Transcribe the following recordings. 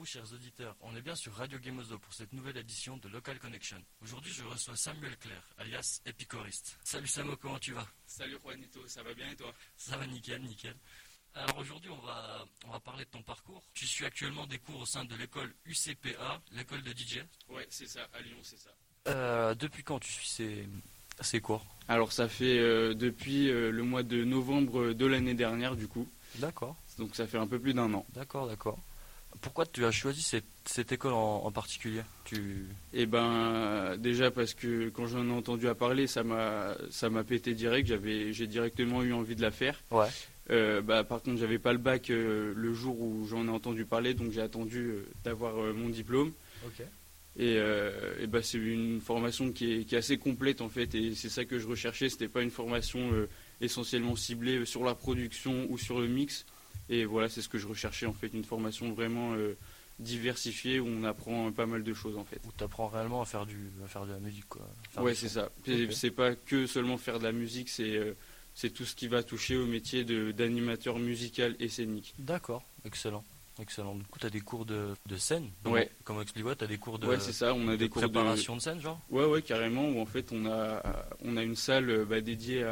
vous, chers auditeurs, on est bien sur Radio Gemozo pour cette nouvelle édition de Local Connection. Aujourd'hui, je reçois Samuel Clair, alias Epicoriste. Salut Samo, comment tu vas? Salut Juanito, ça va bien et toi? Ça va nickel, nickel. Alors aujourd'hui, on va parler de ton parcours. Tu suis actuellement des cours au sein de l'école UCPA, l'école de DJ. Ouais, c'est ça, à Lyon, c'est ça. Depuis quand tu suis ces cours? Alors ça fait depuis le mois de novembre de l'année dernière du coup. D'accord. Donc ça fait un peu plus d'1 an. D'accord. Pourquoi tu as choisi cette école en particulier? Eh ben déjà parce que quand j'en ai entendu à parler, ça m'a pété direct. J'ai directement eu envie de la faire. Ouais. Par contre, j'avais pas le bac le jour où j'en ai entendu parler, donc j'ai attendu d'avoir mon diplôme. Ok. Et c'est une formation qui est assez complète en fait, et c'est ça que je recherchais. C'était pas une formation essentiellement ciblée sur la production ou sur le mix. Et voilà, c'est ce que je recherchais en fait, une formation vraiment diversifiée où on apprend pas mal de choses en fait. Où tu apprends réellement à faire de la musique quoi. Ouais, c'est ça. Okay. C'est pas que seulement faire de la musique, c'est tout ce qui va toucher au métier d'animateur musical et scénique. D'accord, excellent. Du coup, tu as des cours de scène. Ouais. Comment expliquer, tu as des cours de Ouais, c'est ça, on a des cours de préparation de scène, genre. Ouais, carrément, où en fait on a une salle dédiée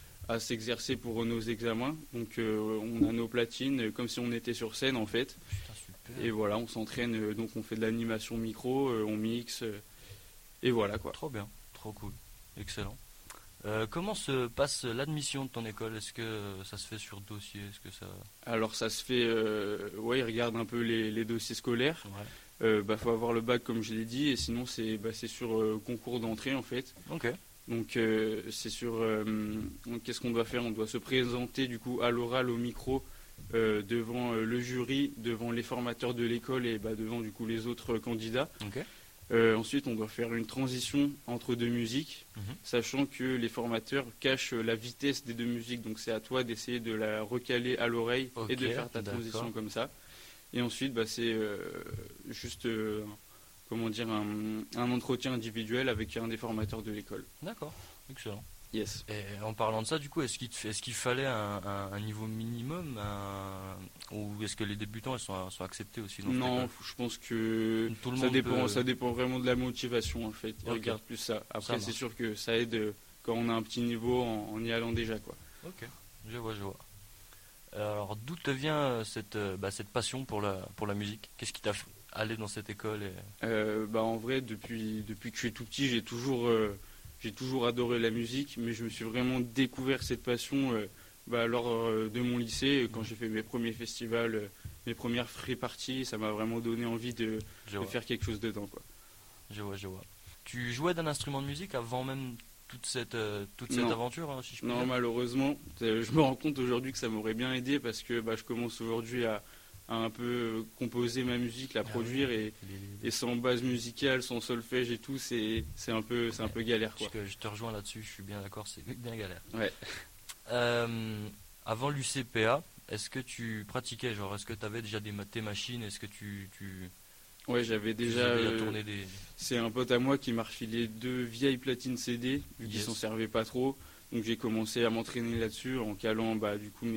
à s'exercer pour nos examens. Donc on a nos platines comme si on était sur scène en fait. Putain, super. Et voilà, on s'entraîne, donc on fait de l'animation micro, on mixe, et voilà quoi. Trop bien, trop cool, excellent. Comment se passe l'admission de ton école? Est-ce que ça se fait sur dossier? Alors ça se fait, ils regardent un peu les dossiers scolaires. Ouais. Faut avoir le bac comme je l'ai dit, et sinon c'est sur concours d'entrée en fait. Ok. Donc c'est sur qu'est-ce qu'on doit faire? On doit se présenter du coup à l'oral, au micro, devant le jury, devant les formateurs de l'école et devant du coup les autres candidats. Ok. Ensuite, on doit faire une transition entre deux musiques, sachant que les formateurs cachent la vitesse des deux musiques. Donc c'est à toi d'essayer de la recaler à l'oreille et de faire ta transition comme ça. Et ensuite, c'est juste un entretien individuel avec un des formateurs de l'école. D'accord, excellent. Yes. Et en parlant de ça, du coup, est-ce qu'il fallait un niveau minimum ou est-ce que les débutants ils sont acceptés aussi dans Non, cette école? je pense que ça dépend vraiment de la motivation en fait. Ils regardent plus ça. Après, c'est sûr que ça aide quand on a un petit niveau en y allant déjà quoi. Ok, je vois. Alors, d'où te vient cette passion pour la musique? Qu'est-ce qui t'a fait aller dans cette école En vrai, depuis que je suis tout petit, j'ai toujours adoré la musique, mais je me suis vraiment découvert cette passion lors de mon lycée, quand j'ai fait mes premiers festivals, mes premières free parties. Ça m'a vraiment donné envie de faire quelque chose dedans quoi. Je vois. Tu jouais d'un instrument de musique avant même toute cette aventure, hein, si je peux dire? Non, malheureusement, je me rends compte aujourd'hui que ça m'aurait bien aidé parce que je commence aujourd'hui à un peu composer ma musique, la produire, et sans base musicale, sans solfège et tout, c'est un peu galère quoi. Je te rejoins là-dessus, je suis bien d'accord, c'est bien galère. Ouais. Avant l'UCPA, est-ce que tu pratiquais, genre est-ce que tu avais déjà tes machines? Est-ce que tu Ouais, j'avais déjà tourné des... C'est un pote à moi qui m'a refilé 2 vieilles platines CD, vu qu'il s'en servait pas trop. Donc j'ai commencé à m'entraîner là-dessus en calant du coup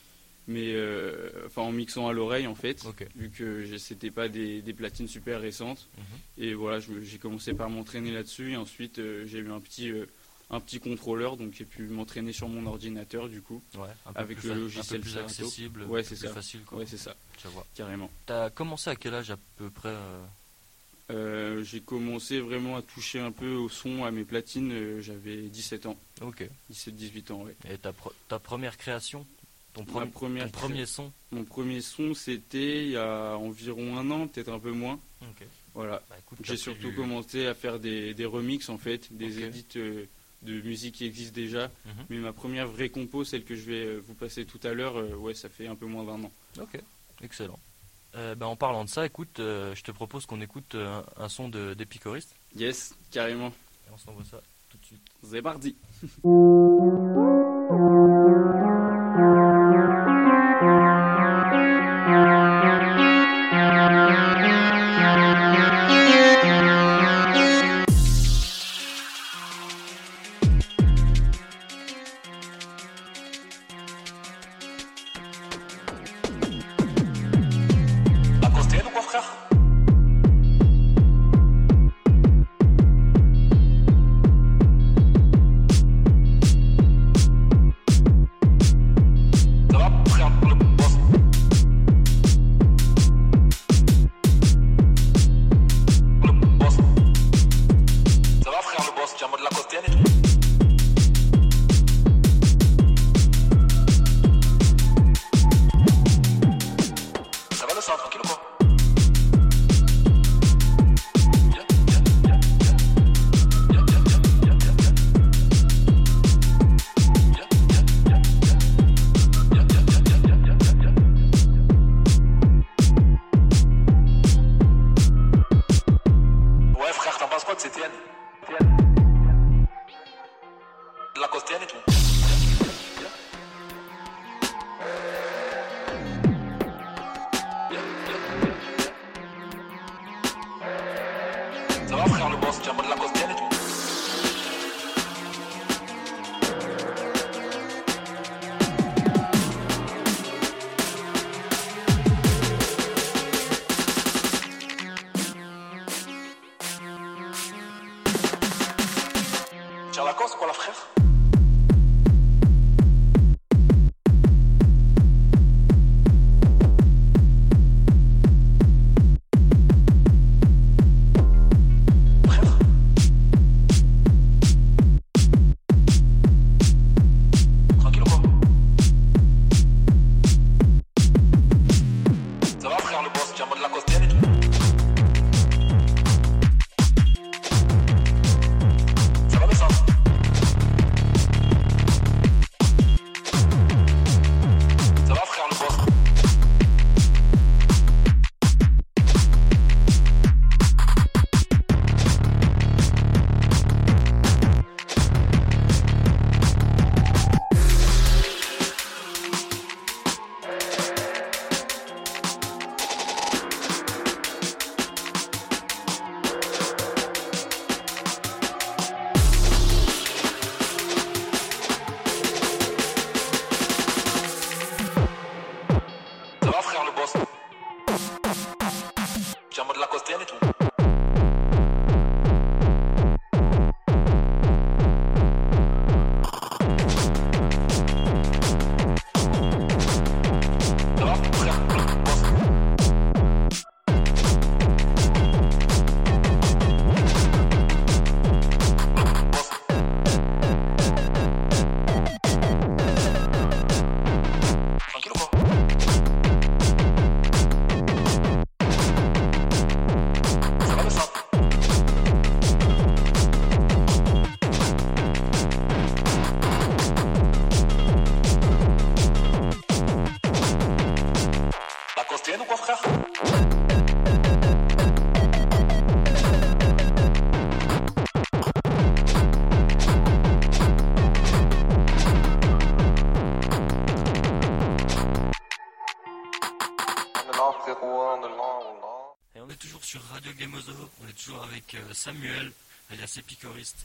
en mixant à l'oreille en fait, vu que c'était pas des platines super récentes. Et voilà, j'ai commencé par m'entraîner là-dessus, et ensuite j'ai eu un petit contrôleur, donc j'ai pu m'entraîner sur mon ordinateur du coup, avec le logiciel un peu plus accessible, ouais, c'est ça. Facile quoi. Ouais, c'est ça. Je vois. Carrément. T'as commencé à quel âge à peu près J'ai commencé vraiment à toucher un peu au son, à mes platines, j'avais 17 ans. Ok. 17-18 ans, ouais. Et ta première création? Ton premier son? Mon premier son, c'était il y a environ 1 an, peut-être un peu moins. Ok. Voilà. Écoute, j'ai surtout commencé à faire des remixes en fait, des edits de musique qui existent déjà. Mais ma première vraie compo, celle que je vais vous passer tout à l'heure, ça fait un peu moins d'1 an. Ok, excellent. En parlant de ça, écoute, je te propose qu'on écoute un son d'Epicoriste. Yes, carrément. Et on s'envoie ça tout de suite. C'est parti. Bah, cause de quoi, frère? llamo la costiera y tú. Tiens la cause, quoi, la frère? Et on est toujours sur Radio Gamozo, on est toujours avec Samuel, alias Epicoriste.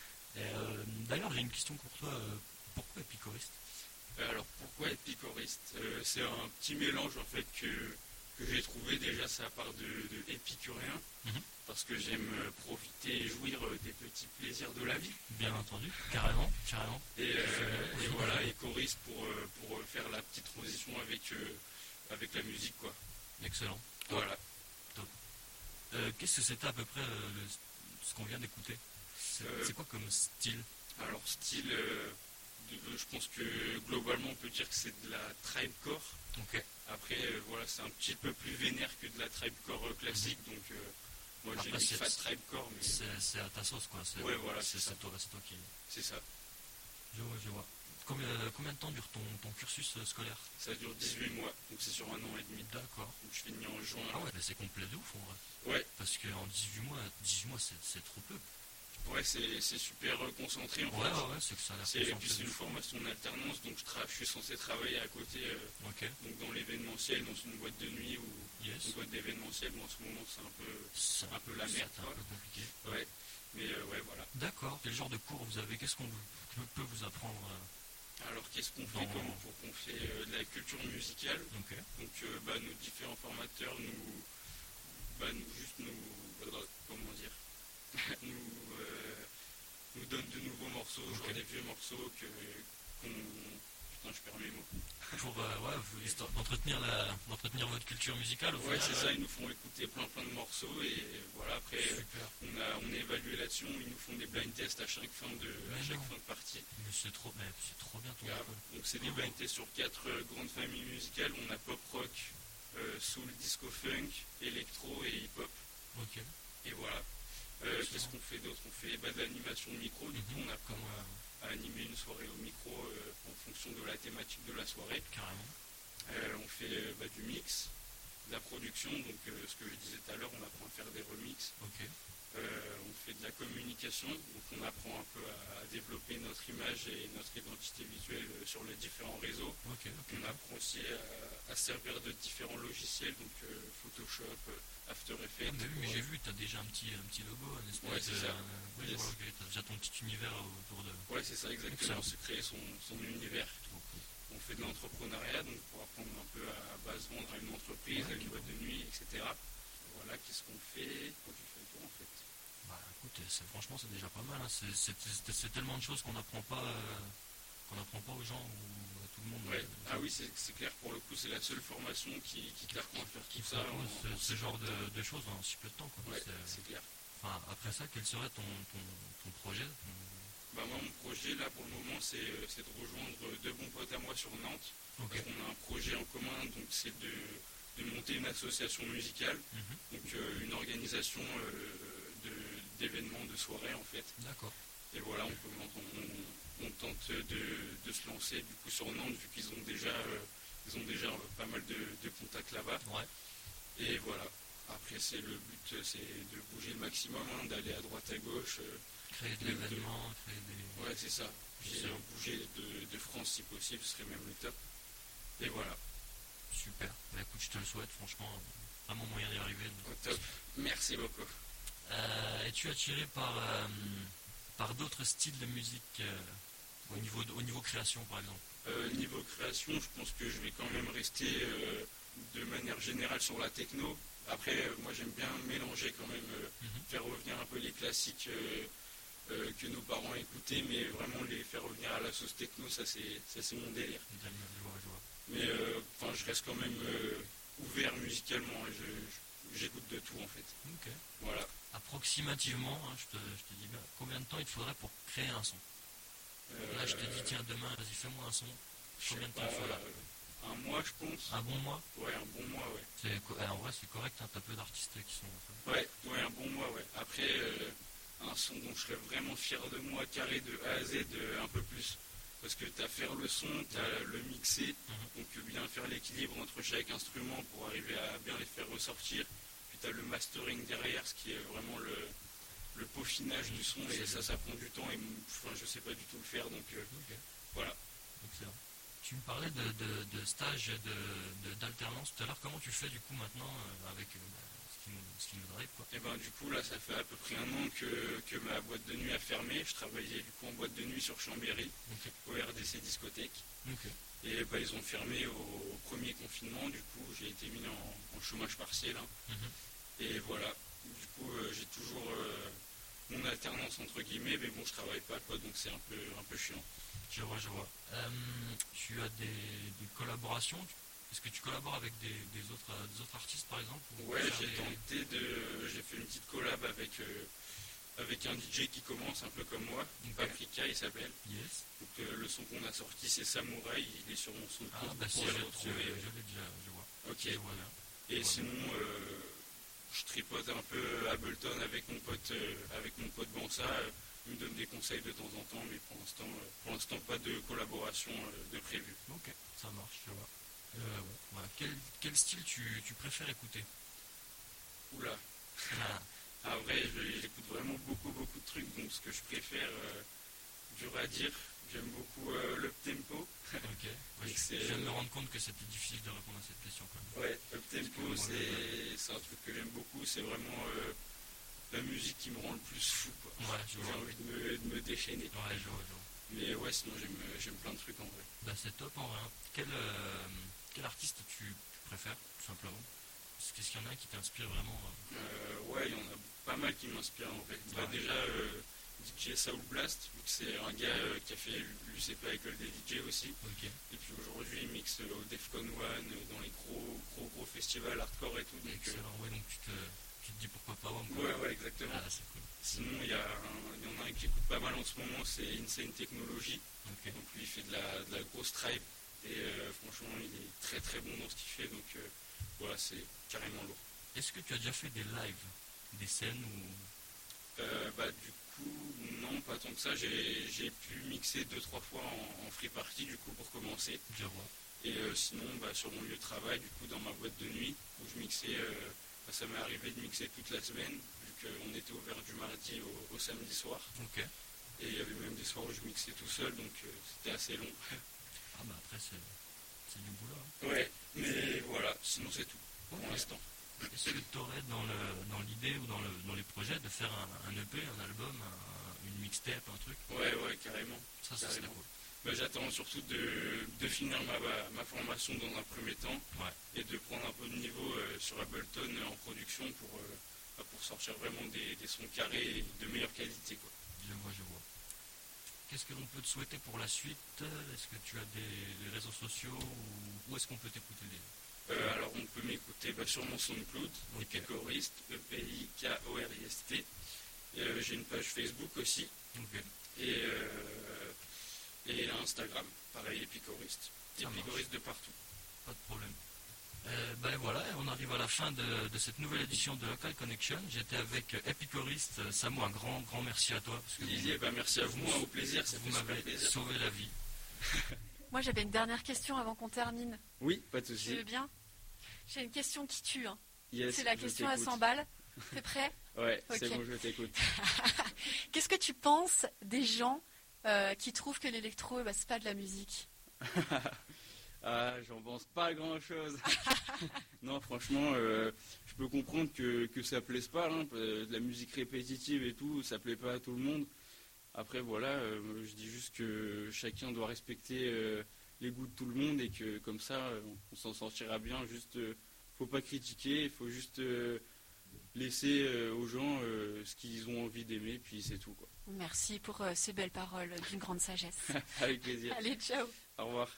D'ailleurs, j'ai une question pour toi. Pourquoi Epicoriste? Alors pourquoi Epicoriste? C'est un petit mélange en fait que j'ai trouvé. Déjà ça part de épicurien, parce que j'aime profiter et jouir des petits plaisirs de la vie. Bien entendu, carrément. Et voilà, et choriste pour faire la petite transition avec la musique, quoi. Excellent. Voilà. Top. Qu'est-ce que c'était à peu près ce qu'on vient d'écouter? C'est quoi comme style? Alors style, je pense que globalement on peut dire que c'est de la tribecore. Ok. Après voilà, c'est un petit peu plus vénère que de la tribecore classique, donc moi j'ai mis fat tribecore, mais c'est à ta sauce, quoi. Ouais, voilà, c'est toi qui. C'est ça. Je vois. Combien de temps dure ton cursus scolaire? Ça dure 18 mois, donc c'est sur 1 an et demi. D'accord. Donc je finis en juin. Ah ouais, mais c'est complet de ouf en vrai. Ouais. Parce qu'en 18 mois c'est trop peu. Ouais, c'est super concentré en fait. Ouais, c'est que ça a l'air Et puis c'est une formation en alternance, donc je suis censé travailler à côté, donc dans l'événementiel, dans une boîte de nuit ou une boîte d'événementiel. Bon, en ce moment c'est un peu la merde. C'est un peu compliqué. Ouais, mais ouais, voilà. D'accord. Quel genre de cours vous avez? Qu'est-ce qu'on peut vous apprendre? Alors qu'est-ce qu'on fait comme cours? On fait de la culture musicale. Okay. Donc nos différents formateurs comment dire, nous donnent de nouveaux morceaux, genre des vieux morceaux putain, je perds mes mots. Pour histoire d'entretenir votre culture musicale. Au final, c'est ça, ils nous font écouter plein de morceaux et voilà, après on est évalué là-dessus, ils nous font des blind tests à chaque fin de partie. Mais c'est trop bien ton école. Donc c'est des blind tests sur 4 grandes familles musicales. On a pop rock, soul, disco funk, électro et hip hop. Ok. Et voilà. Qu'est-ce qu'on fait d'autre? On fait de l'animation de micro, du coup on apprend à animer une soirée au micro en fonction de la thématique de la soirée. Carrément. On fait du mix, la production, donc ce que je disais tout à l'heure, on apprend à faire des remixes. Ok. On fait de la communication, donc on apprend un peu à développer notre image et notre identité visuelle sur les différents réseaux. Ok. On apprend aussi à servir de différents logiciels, donc Photoshop, After Effects. Ah, mais oui, mais j'ai vu, tu as déjà un petit logo, un espèce Ouais, c'est ça. Oui, Yes. je vois, tu as déjà ton petit univers autour de... Ouais, c'est ça, exactement. Se créer son univers. Trop cool. On fait de l'entrepreneuriat, donc pour apprendre un peu à se vendre à une entreprise, à une boîte de nuit, etc. Voilà, qu'est-ce qu'on fait quand tu fais le tour en fait. Bah écoute, franchement c'est déjà pas mal, hein. C'est tellement de choses qu'on n'apprend pas aux gens ou à tout le monde. Ouais. Ah oui, c'est clair, pour le coup, c'est la seule formation qui t'apprend à faire Qui tout ça. propose ce genre de choses en si peu de temps, quoi. Ouais, c'est clair. Enfin, après ça, quel serait ton projet Bah moi, mon projet, là, pour le moment, c'est de rejoindre deux bons potes à moi sur Nantes. Ok. Parce qu'on a un projet en commun, donc c'est de monter une association musicale, donc une organisation d'événements, de soirées, en fait. D'accord. Et voilà, on tente de se lancer, du coup, sur Nantes, vu qu'ils ont déjà pas mal de contacts là-bas. Ouais. Et voilà. Après, le but, c'est de bouger le maximum, hein, d'aller à droite, à gauche. Créer de l'événement, créer des... Ouais, c'est ça. Puis bouger de France si possible, ce serait même le top. Et voilà. Super. Bah écoute, je te le souhaite, franchement, vraiment moyen d'y arriver. Au top. Merci beaucoup. Es-tu attiré par d'autres styles de musique au niveau création, par exemple? Niveau création, je pense que je vais quand même rester de manière générale sur la techno. Après, moi j'aime bien mélanger quand même, faire revenir un peu les classiques que nos parents écoutaient, mais vraiment les faire revenir à la sauce techno, ça c'est mon délire. Je vois. Mais je reste quand même ouvert musicalement, et j'écoute de tout en fait. Ok. Voilà. Approximativement, hein, je te dis bien, combien de temps il te faudrait pour créer un son? Là, je te dis, tiens, demain, vas-y, fais-moi un son. Combien de temps il faudra? Un mois, je pense. Un bon mois? Ouais, un bon mois, ouais. En vrai, c'est correct, hein, t'as peu d'artistes qui sont... Ouais, un bon mois, ouais. Après, un son dont je serais vraiment fier de moi, carré de A à Z, un peu plus. Parce que tu as faire le son, tu as le mixer, donc bien faire l'équilibre entre chaque instrument pour arriver à bien les faire ressortir. Puis tu as le mastering derrière, ce qui est vraiment le peaufinage du son, et ça prend du temps, et je sais pas du tout le faire, donc voilà. Excellent. Tu me parlais de stage d'alternance tout à l'heure. Comment tu fais du coup maintenant avec ce qui nous drive, quoi? Et ben du coup là ça fait à peu près un an que ma boîte de nuit a fermé. Je travaillais du coup en boîte de nuit sur Chambéry, au RDC discothèque. Et ils ont fermé au premier confinement. Du coup j'ai été mis en chômage partiel. Et voilà, du coup j'ai toujours mon alternance entre guillemets, mais bon je travaille pas quoi, donc c'est un peu chiant. Je vois. Tu as des collaborations? Est-ce que tu collabores avec des autres artistes par exemple? Ouais, j'ai fait une petite collab avec un DJ qui commence un peu comme moi, Paprika il s'appelle. Yes. Donc le son qu'on a sorti c'est Samouraï, il est sur mon son. Ah bah si, je l'ai déjà, je vois. Ok. Je vois bien. Et sinon je tripote un peu Ableton avec mon pote Bansa. Il me donne des conseils de temps en temps, mais pour l'instant pas de collaboration de prévu. Ok, ça marche, je vois. Voilà. Quel style tu préfères écouter? Oula. En vrai, j'écoute vraiment beaucoup de trucs, donc ce que je préfère, dur à dire, j'aime beaucoup l'up-tempo. Ok, ouais, je viens de me rendre compte que c'était difficile de répondre à cette question quand même. Ouais, up-tempo, c'est un truc que j'aime beaucoup, c'est vraiment la musique qui me rend le plus fou, quoi. Ouais, j'ai envie de me déchaîner. Ouais, je vois. Mais ouais, sinon j'aime plein de trucs en vrai. Bah c'est top en vrai. Quel artiste tu préfères, tout simplement? Qu'est-ce qu'il y en a qui t'inspire vraiment? Ouais, il y en a pas mal qui m'inspirent en fait. Bah, déjà, DJ Soul Blast, c'est un gars qui a fait l'UCP à l'école des DJ aussi. Okay. Et puis aujourd'hui, il mixe au Defcon One, dans les gros festivals hardcore et tout. Donc, excellent, ouais, donc tu te dis pourquoi pas WAM. Ouais, exactement. Ah, c'est cool. Sinon, il y en a un qui écoute pas mal en ce moment, c'est Insane Technology. Okay. Donc lui, il fait de la grosse tribe. Et franchement, il est très très bon dans ce qu'il fait. Donc voilà, c'est carrément lourd. Est-ce que tu as déjà fait des lives, des scènes ou... Du coup, non, pas tant que ça. J'ai pu mixer 2-3 fois en free party du coup pour commencer. Je vois. Et sinon, sur mon lieu de travail, du coup, dans ma boîte de nuit, où je mixais, ça m'est arrivé de mixer toute la semaine, vu qu'on était ouvert du mardi au samedi soir. Ok. Et il y avait même des soirs où je mixais tout seul, donc c'était assez long. Ah bah après, c'est du boulot. Hein. Ouais, mais voilà, sinon c'est tout, pour l'instant. Est-ce que tu aurais dans l'idée ou dans les projets de faire un EP, un album, une mixtape, un truc? Ouais, carrément. Ça serait cool. J'attends surtout de finir ma formation dans un premier temps, et de prendre un peu de niveau sur Ableton en production pour sortir vraiment des sons carrés et de meilleure qualité, quoi. Je vois. Qu'est-ce que l'on peut te souhaiter pour la suite? Est-ce que tu as des réseaux sociaux ou où est-ce qu'on peut t'écouter Alors on peut m'écouter sur mon SoundCloud, Epicorist, EPIKORIST. J'ai une page Facebook aussi. Okay. Et Instagram, pareil, Epicorist. Epicorist de partout. Pas de problème. Voilà, on arrive à la fin de cette nouvelle édition de Local Connection. J'étais avec Epicorist. Samu, un grand merci à toi. Merci à vous, au plaisir. Vous m'avez sauvé la vie. Moi, j'avais une dernière question avant qu'on termine. Oui, pas de souci. Tu veux bien? J'ai une question qui tue. Hein. Yes, c'est la question à 100 balles. T'es prêt? Ouais, okay. C'est bon, je t'écoute. Qu'est-ce que tu penses des gens qui trouvent que l'électro, c'est pas de la musique? J'en pense pas grand-chose. Non, franchement, je peux comprendre que ça plaise pas. Hein, de la musique répétitive et tout, ça plaît pas à tout le monde. Après, voilà, je dis juste que chacun doit respecter les goûts de tout le monde et que comme ça, on s'en sortira bien. Juste, faut pas critiquer, il faut juste laisser aux gens ce qu'ils ont envie d'aimer, puis c'est tout, quoi. Merci pour ces belles paroles d'une grande sagesse. Avec plaisir. Allez, ciao. Au revoir.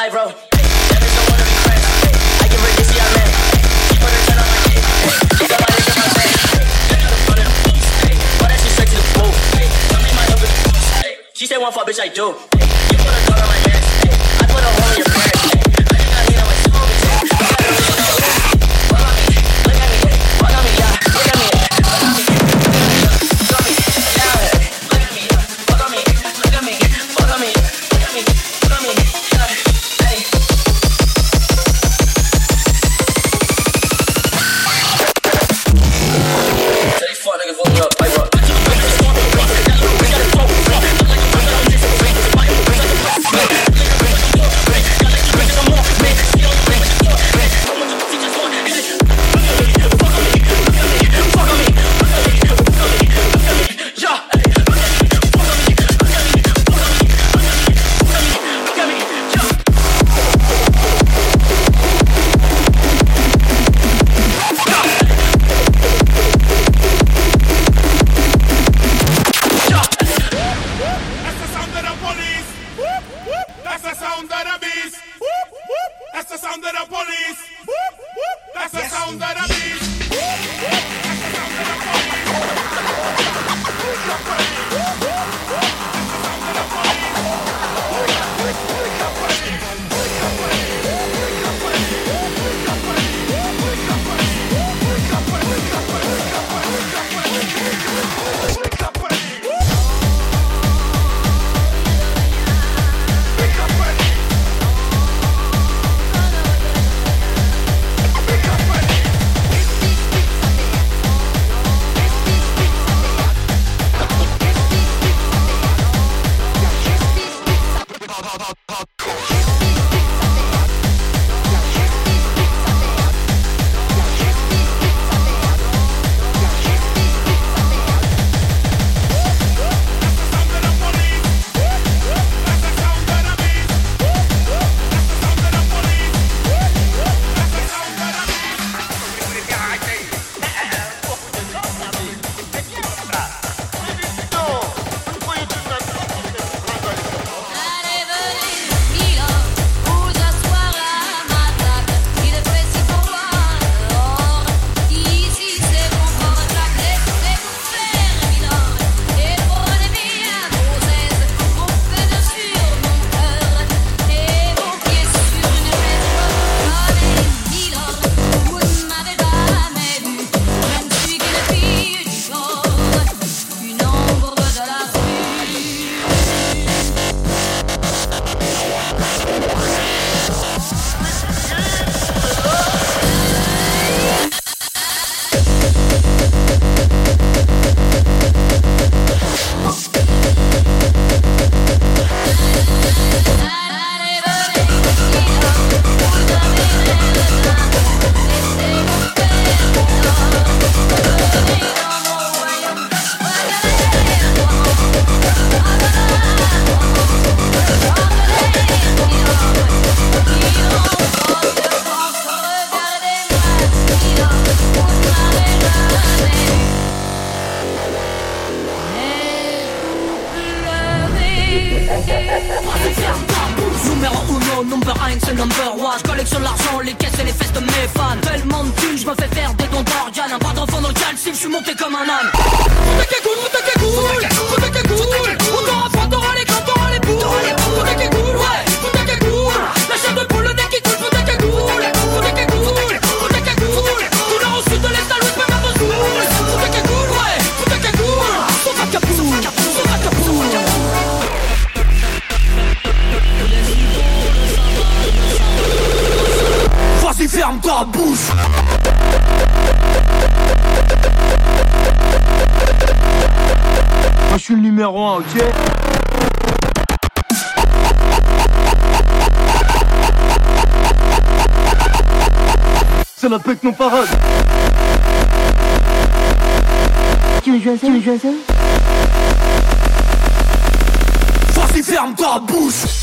like bro. Never someone to be friends. I give her this, yeah, man. She put her 10 on my dick. She got my dick in my face. All that shit straight to the pool. Tell me my number. She said one fuck, bitch, I do. You put a gun on my pants. I put a hole in your pants. I did not need on my soul, bitch. Fuck on me, look at me, fuck on me, yeah, look at me, fuck on me, fuck on me, yeah, look at me, fuck on me, look at me, fuck on me, look at me, fuck on me, yeah, hey. Say fuck nigga, fuck me up, like what? Numéro 1, number 1, c'est number 1. Je collectionne l'argent, les caisses et les fesses de mes fans. Tellement de thunes, je me fais faire des dons d'organes. Un bras d'enfant dans le calcif, je suis monté comme un âne. Faut que cool, faut que cool. On t'aura froid, t'auras les gants, t'auras les boules. Faut que cool, ouais, faut que cool. La chair de poule, le nez qui coule, faut que cool. Faut que cool, faut que cool. Tout nord au sud de l'est à l'ouest, même à Vesoul. Faut que cool, ouais, faut que cool. Faut que cool, faut que cool. Vas-y, ferme ta bouche. Moi je suis le numéro 1, ok? C'est la pec non parade. Tu veux jouer à ça? Vas-y, ferme ta bouche.